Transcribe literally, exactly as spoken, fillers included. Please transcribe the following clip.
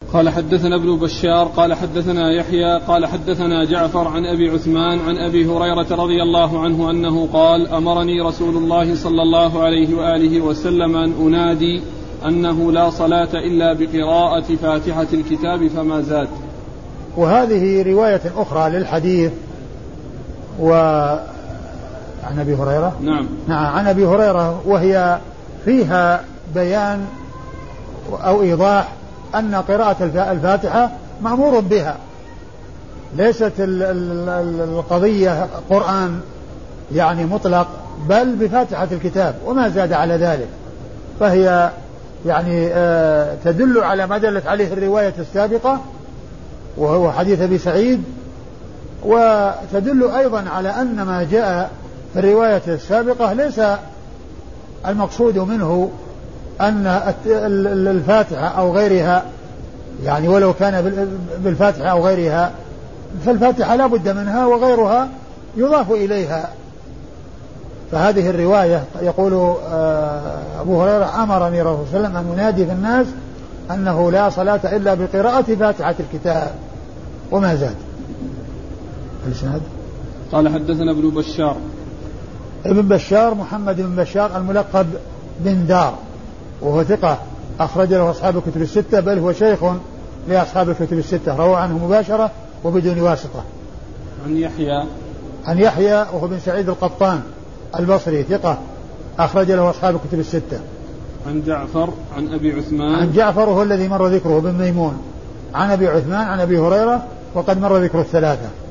قال حدثنا ابن بشار قال حدثنا يحيى قال حدثنا جعفر عن أبي عثمان عن أبي هريرة رضي الله عنه أنه قال أمرني رسول الله صلى الله عليه وآله وسلم أن أنادي أنه لا صلاة إلا بقراءة فاتحة الكتاب فما زاد. وهذه رواية أخرى للحديث و عن أبي هريرة نعم نعم عن أبي هريرة، وهي فيها بيان أو إيضاح أن قراءة الفاتحة مأمور بها، ليست القضية قرآن يعني مطلق، بل بفاتحة الكتاب وما زاد على ذلك. فهي يعني تدل على ما دلت عليه الرواية السابقة وهو حديث أبي سعيد، وتدل أيضا على أن ما جاء في الرواية السابقة ليس المقصود منه أن الفاتحة أو غيرها، يعني ولو كان بالفاتحة أو غيرها، فالفاتحة لا بد منها وغيرها يضاف إليها. فهذه الرواية يقول أبو هريرة أمرني رسول الله صلى الله عليه وسلم أن ينادي في الناس أنه لا صلاة إلا بقراءة فاتحة الكتاب وما زاد. الإسناد قال حدثنا ابن بشار ابن بشار محمد بن بشار الملقب بن دار، وهو ثقة أخرج له أصحاب الكتب الستة، بل هو شيخ لأصحاب الكتب الستة، روى عنه مباشرة وبدون واسطة. عن يحيى عن يحيى وهو بن سعيد القطان البصري ثقة أخرج له أصحاب الكتب الستة. عن جعفر عن أبي عثمان عن جعفر وهو الذي مر ذكره بن ميمون عن أبي عثمان عن أبي هريرة، وقد مر ذكر الثلاثة.